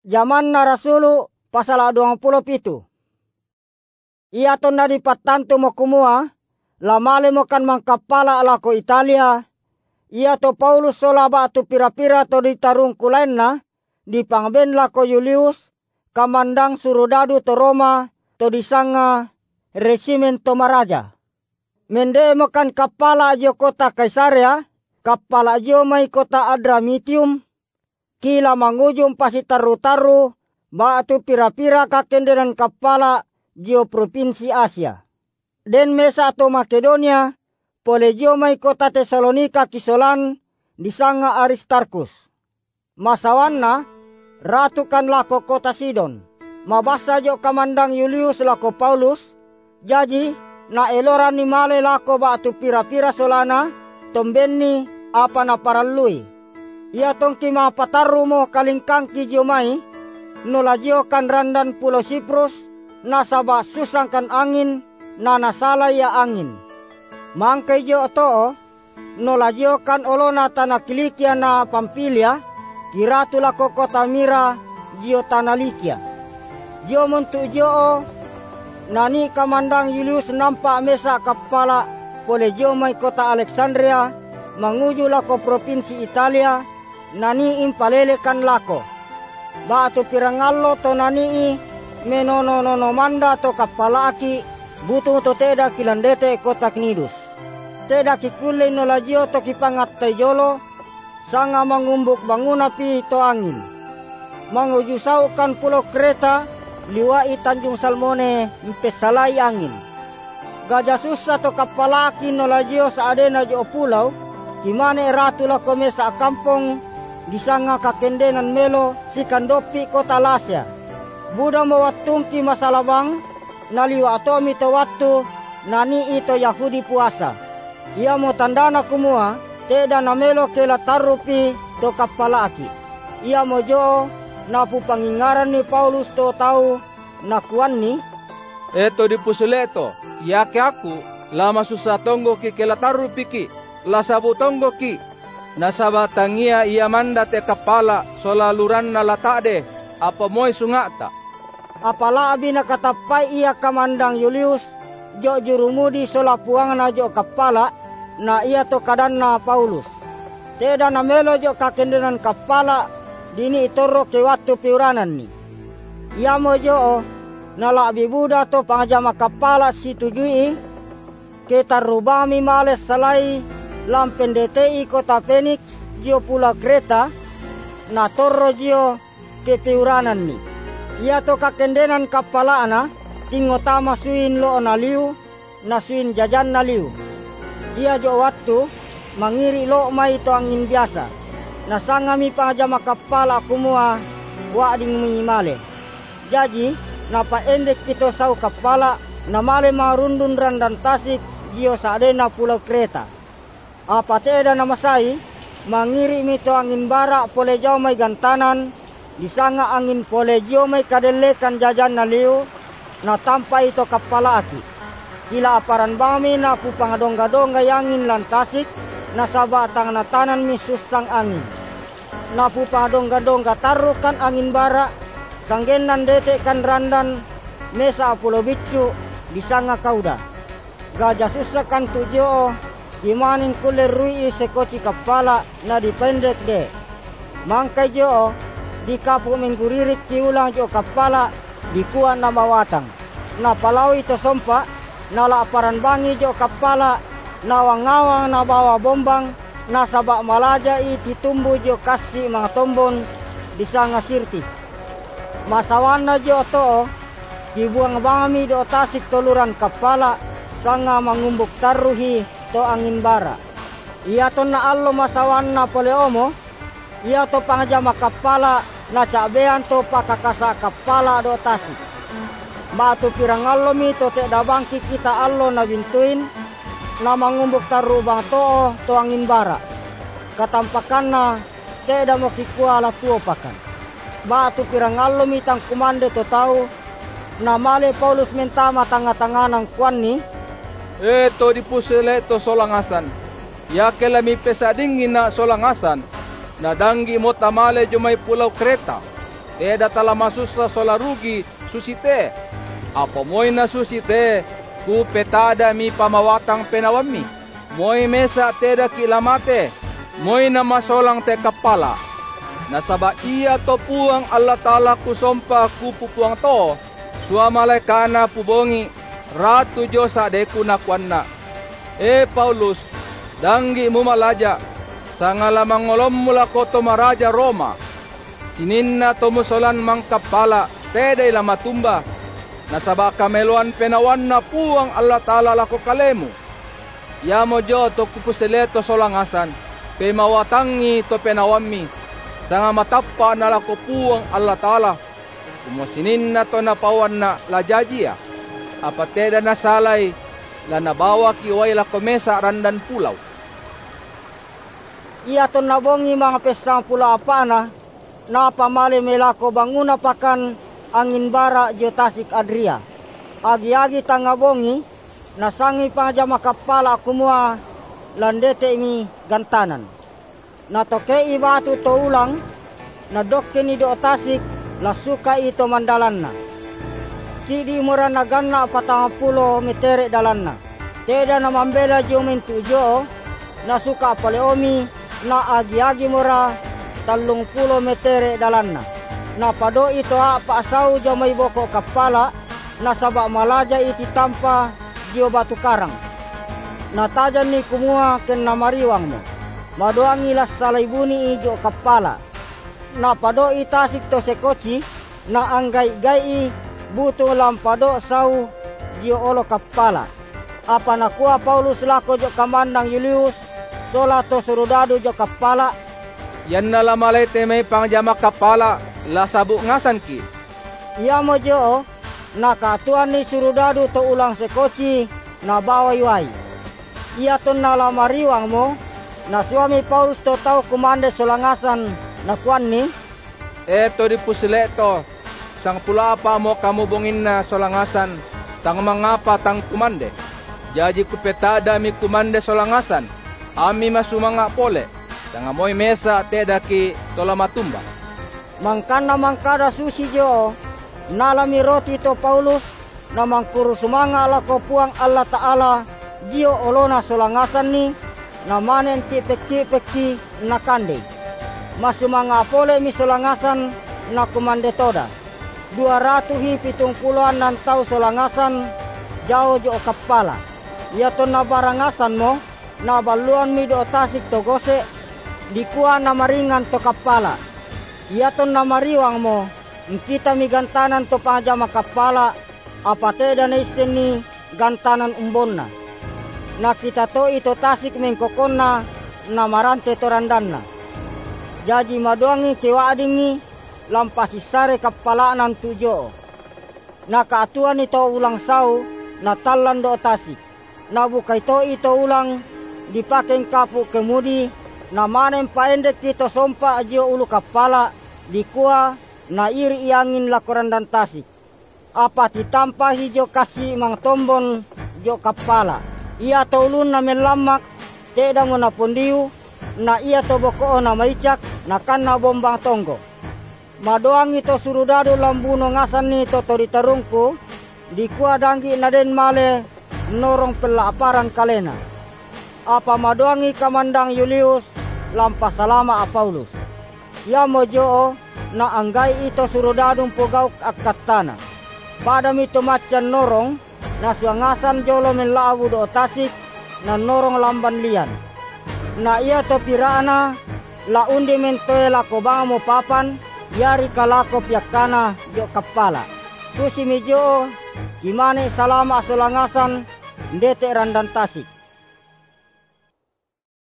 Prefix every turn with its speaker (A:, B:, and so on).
A: Zaman na Rasulu pasal 27. Ia to na dipatanto mo kumua, lamale mo kan mangkapala ala ko Italia. Ia to Paulus solaba tu pira-pira to ditarung kulain na, di pangben la ko Julius, kamandang surudadu to Roma, to disanga resimen to maraja. Mende mo kan kapala jo kota Kaisarea, kapala jo may kota Adramitium, kila mangujum pasi taru-taru, batu pira-pira kakendenan kapala jo provinsi Asia. Den mesa to Makedonia, pole jo may kota Tesalonika kisolan, disanga Aristarkus. Masawan na, ratu kan lako kota Sidon. Mabasa jo kamandang Julius lako Paulus, jadi na eloran ni male lako batu pira-pira solana, tombenni apa na paralui. Ia tong kima pataru mo kalingkang kijomai, nolajio kan randan pulau Siprus, nasaba susangkan angin, na nasala ya angin. Mangkai jo to, nolajio kan olona tanah Kilikia na Pampilia, kiratu lako kota Mira, jio tanah Likia. Jo muntu jo, nani kamandang Julius nampak mesa kapala, pole jo mai kota Alexandria, manguju lako provinsi Italia, nani impalele kan lako. Batu pirangallo to nani menono manda to kapala aki, butuh to teda kilandete kota Knidus. Teda kikule nolajio to kipangat tejolo, sanga mangumbuk bangunapi to angin. Manguju saukan pulau Kreta, liwai Tanjung Salmone mpesalai angin. Gajah susah to kapalaki nolajio saadena jo pulau, kimane ratu lako mesa kampung, disanga kakendenan melo si kandopi kota Lasya. Buda mawatungki masalabang, naliwa atomi to watu, nani ito Yahudi puasa. Ia mo tandana kumua, teda na melo kela tarupi to kapalaki. Ia mo jo, na pupangingaran ni Paulus to tau, na kuan ni,
B: eto di pusuleto, yake aku, lama susah tonggo ki kela tarupi ki, la sabu tonggo ki, nasabatangia ia manda te kapala, solaluran na latade, apa moy sungata.
A: Apala abi nakatapai ia kamandang Julius, jo jurumudi solapuang na jo kapala, na ia to kadan na Paulus. Teda na melo jo kakendenan kapala, dini itoro ke watu piuranan ni. Ia mo jo, nala abi buda to pangajama kapala si tujui, kita rubami males salai, lampendetei kota Phoenix, jo pula Kreta, na torro jo ke piuranan ni. Ia to kakendenan kapala ana, tingotama suin lo na liu, na suin jajan na liu. Ia jo waktu, mangiri lo mai to angin biasa. Nasangami pangajama kapala kumua, wading mimale. Jadi, napa endek kito sau kapala, namale marundun randan tasik, jio saadena pulau Kreta. Apa teda namasai, mangiri mito angin bara pole jau mai gantanan, disanga angin pole jio mai kadelekan jajan na liu, na tampa ito kapala aki. Kila aparan bami na pupangadongga-dongga yangin lantasik, na sabatang na tanan misus sang angin. Na pupangadongga-dongga tarukan angin bara, sanggenan detekan randan, mesa pulau bicu, disanga kauda. Gajah susakan tujo, gimanin kule rui sekoci kapala na dipendek de. Mangkai jo, di kapu mengguririk kiulang jo kapala, di kuan na mawatang. Na palawi to sompa, na laparan bangi jo kapala, na wangawang na bawa bombang, na sabak malaja iti tumbu jo kasi mga tombon, disanga sirtis. Masawan na jo to, dibuang bami do tasik toluran kapala, sanga mangumbuk taruhi to angin bara. Ia to na allo masawan na poleomo, ia to pangajama kapala, na cabean to pakakasa kapala do tasik. Batu pirang allo mi to te dabangki kita allo na bintuin, na mangumbuk tarubang to angin bara. Katampakan na, te da mo kikuala tuo pakan. Batu pirang allo mi tang kumande to tau, na male Paulus mentama tanga-tanganang kuan ni,
B: eto di pusele to solangasan, yakela mi pesadingin na solangasan, na danggi mo tamale jumay pulau Kreta. teda tala masusa sola rugi susite. Apa moy na susite, ku petada mi pamawatang penawami. Moy mesa teda kilamate, moy na masolang te kapala. Nasaba iya to puang Allah Ta'ala kusompa kupupuang to, suamalay kana pubongi, ratu Diyosa deku nakwanna. Paulus, danggi mo malaja, sa ngalamangolom mula ko to maraja Roma, sininna to musolan mang kapala, teday lamatumba, nasaba kameluan penawan na puang Allah Ta'ala lako kalemu. Yamo jo to kupuseleto solangasan, pemawatangi to penawami, sanga matappa na lako puang Allah Ta'ala, kumusinin na to napawan na lajajia, apateda na salay, la nabawa kiway lako mesa randan pulaw.
A: Iya to nabongi mga pestang pula apana, na pamali melako banguna pakan angin bara Tasik Adria. Agi-agi tangabongi, nasangi pangajama kapala kumua landete mi gantanan. Natoke ibatu to ulang, na dokke ni do Tasik, lasuka ito mandalanna. Sidi mura na ganna 40 metere dalanna. Teda na mambela jumin tujo, nasuka paleomi, na agi-agi mura 30 metere dalanna. Na pado ito apa asau jamay boko kapala, na sabak malaja iti tampa jio batu karang. Na tajan ni kumua ken namariwang mo. Madoangi las salaybuni ijo kapala. Na pado itasik to sekoci, na anggay-gay buto lampado sau jio olo kapala. Apa nakuha Paulus lako jo kamandang Julius, sola to surudado jo kapala.
B: Yan nalamalay temay pangjama kapala, lasabu ngasan ki.
A: Iya mo jo, nakatuan ni surudado to ulang sekoci, na bawayway. Iya to nalamariwang mo, na suami Paulus to tau kumande solangasan na kuan ni.
B: Eto di pusileto, sang pula pa mo kamubungin na solangasan, tang mangapa tang kumande. Jaji kupetada mi kumande solangasan, ami masumanga pole, tang amoy mesa tedaki tolamatumba.
A: Mangkana mangkada susi jo, nalami roti to Paulus, na mangkuru sumanga lako puang Allah Ta'ala, jio olona solangasan ni, na manen tipek-tipeki na kande. Masumanga pole mi solangasan na kumande toda. 270 nan tau solangasan jauh jo kapala. Yato na barangasan mo, na baluan mi do Tasik to gose, dikuan na maringan to kapala. Yato na mariwang mo, kita mi gantanan to pajama kapala, apate dan isen ni gantanan umbonna. Na kita to ito Tasik mengkokonna, na marante to randanna. Jaji maduangi kewadingi, lampasi sare kapalaanan tujo. Na kaatuan ito ulang sau, na talan do Tasik. Na bukay to ito ulang, dipaking kapu kemudi, na manen paendek ito sompa ajio ulu kapala, dikua na iri iangin lakoran dan Tasik. Apa titampa hijo kasi mang tombon jo kapala. Ia to ulun na melamak, teda mo na pondiu, na ia to boko na maicak, na kan na bombang tonggo. Madoang ito surudado lambuno ngasan ni to toritarungku, dikua danggi na den male norong pelaparan kalena. Apa madoangi kamandang Julius lampas salama a Paulus. Ya mojo na anggay ito surudadong pugaw akatana. Padam ito macan norong na suangasan jolo menlaawu do Tasik na norong lamban lian. Na iya to pirana la undi mentoe lako banga mo papan yari kalako piakana jo kapala. Susi mijo gimane salama solangasan ndete randan Tasik.